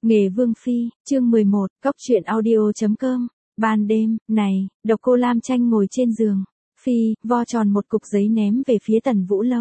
Nghề Vương Phi, chương 11, cóc truyện audio.com. Ban đêm, này, Độc Cô Lam Tranh ngồi trên giường. Phi, vo tròn một cục giấy ném về phía Tần Vũ Lâu.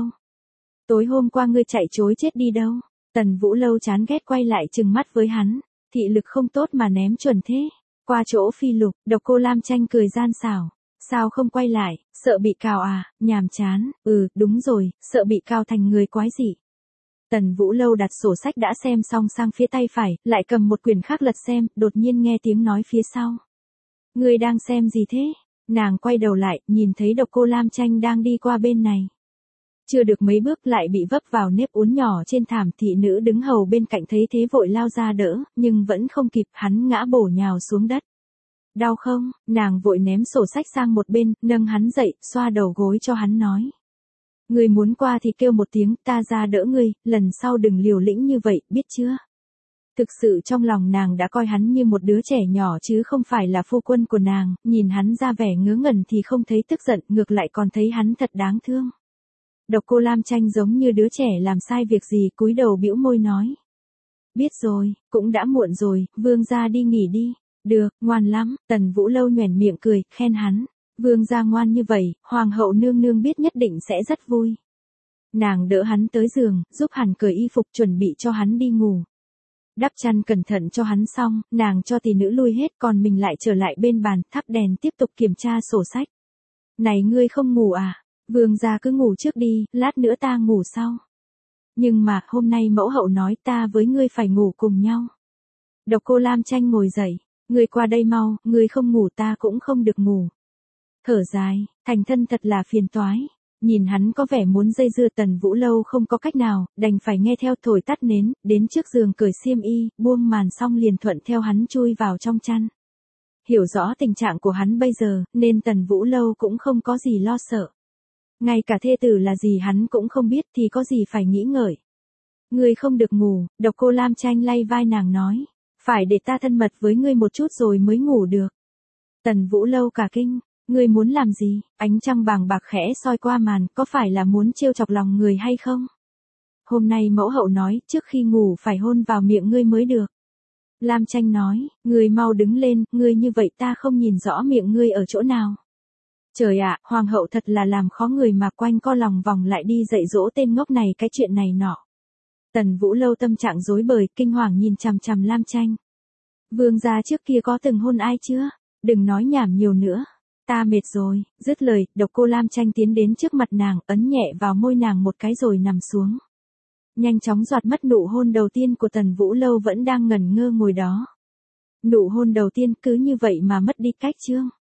Tối hôm qua ngươi chạy chối chết đi đâu? Tần Vũ Lâu chán ghét quay lại trừng mắt với hắn. Thị lực không tốt mà ném chuẩn thế. Qua chỗ Phi Lục, Độc Cô Lam Tranh cười gian xảo. Sao không quay lại, sợ bị cào à, nhàm chán. Đúng rồi, sợ bị cào thành người quái dị. Tần Vũ Lâu đặt sổ sách đã xem xong sang phía tay phải, lại cầm một quyển khác lật xem, đột nhiên nghe tiếng nói phía sau. Ngươi đang xem gì thế? Nàng quay đầu lại, nhìn thấy Độc Cô Lam Tranh đang đi qua bên này. Chưa được mấy bước lại bị vấp vào nếp uốn nhỏ trên thảm, thị nữ đứng hầu bên cạnh thấy thế vội lao ra đỡ, nhưng vẫn không kịp, hắn ngã bổ nhào xuống đất. Đau không? Nàng vội ném sổ sách sang một bên, nâng hắn dậy, xoa đầu gối cho hắn nói. Ngươi muốn qua thì kêu một tiếng, ta ra đỡ ngươi, lần sau đừng liều lĩnh như vậy, biết chưa? Thực sự trong lòng nàng đã coi hắn như một đứa trẻ nhỏ chứ không phải là phu quân của nàng, nhìn hắn ra vẻ ngớ ngẩn thì không thấy tức giận, ngược lại còn thấy hắn thật đáng thương. Độc Cô Lam Tranh giống như đứa trẻ làm sai việc gì, cúi đầu bĩu môi nói. Biết rồi, cũng đã muộn rồi, vương gia đi nghỉ đi. Được, ngoan lắm, Tần Vũ Lâu nhoẻn miệng cười, khen hắn. Vương gia ngoan như vậy, hoàng hậu nương nương biết nhất định sẽ rất vui. Nàng đỡ hắn tới giường, giúp hắn cởi y phục chuẩn bị cho hắn đi ngủ. Đắp chăn cẩn thận cho hắn xong, nàng cho tỷ nữ lui hết, còn mình lại trở lại bên bàn, thắp đèn tiếp tục kiểm tra sổ sách. Này ngươi không ngủ à? Vương gia cứ ngủ trước đi, lát nữa ta ngủ sau. Nhưng mà, hôm nay mẫu hậu nói ta với ngươi phải ngủ cùng nhau. Độc Cô Lam Tranh ngồi dậy, ngươi qua đây mau, ngươi không ngủ ta cũng không được ngủ. Thở dài, thành thân thật là phiền toái. Nhìn hắn có vẻ muốn dây dưa, Tần Vũ Lâu không có cách nào, đành phải nghe theo, thổi tắt nến, đến trước giường cởi xiêm y, buông màn xong liền thuận theo hắn chui vào trong chăn. Hiểu rõ tình trạng của hắn bây giờ, nên Tần Vũ Lâu cũng không có gì lo sợ. Ngay cả thê tử là gì hắn cũng không biết thì có gì phải nghĩ ngợi. Ngươi không được ngủ, Độc Cô Lam Tranh lay vai nàng nói. Phải để ta thân mật với ngươi một chút rồi mới ngủ được. Tần Vũ Lâu cả kinh. Ngươi muốn làm gì? Ánh trăng bàng bạc khẽ soi qua màn, có phải là muốn trêu chọc lòng người hay không? Hôm nay mẫu hậu nói, trước khi ngủ phải hôn vào miệng ngươi mới được. Lam Tranh nói, ngươi mau đứng lên, ngươi như vậy ta không nhìn rõ miệng ngươi ở chỗ nào. Trời ạ, hoàng hậu thật là làm khó người mà, quanh co lòng vòng lại đi dạy dỗ tên ngốc này cái chuyện này nọ. Tần Vũ Lâu tâm trạng rối bời, kinh hoàng nhìn chằm chằm Lam Tranh. Vương gia trước kia có từng hôn ai chưa? Đừng nói nhảm nhiều nữa. Ta mệt rồi, dứt lời, Độc Cô Lam Tranh tiến đến trước mặt nàng, ấn nhẹ vào môi nàng một cái rồi nằm xuống. Nhanh chóng giọt mất nụ hôn đầu tiên của Tần Vũ Lâu vẫn đang ngẩn ngơ ngồi đó. Nụ hôn đầu tiên cứ như vậy mà mất đi cách chương.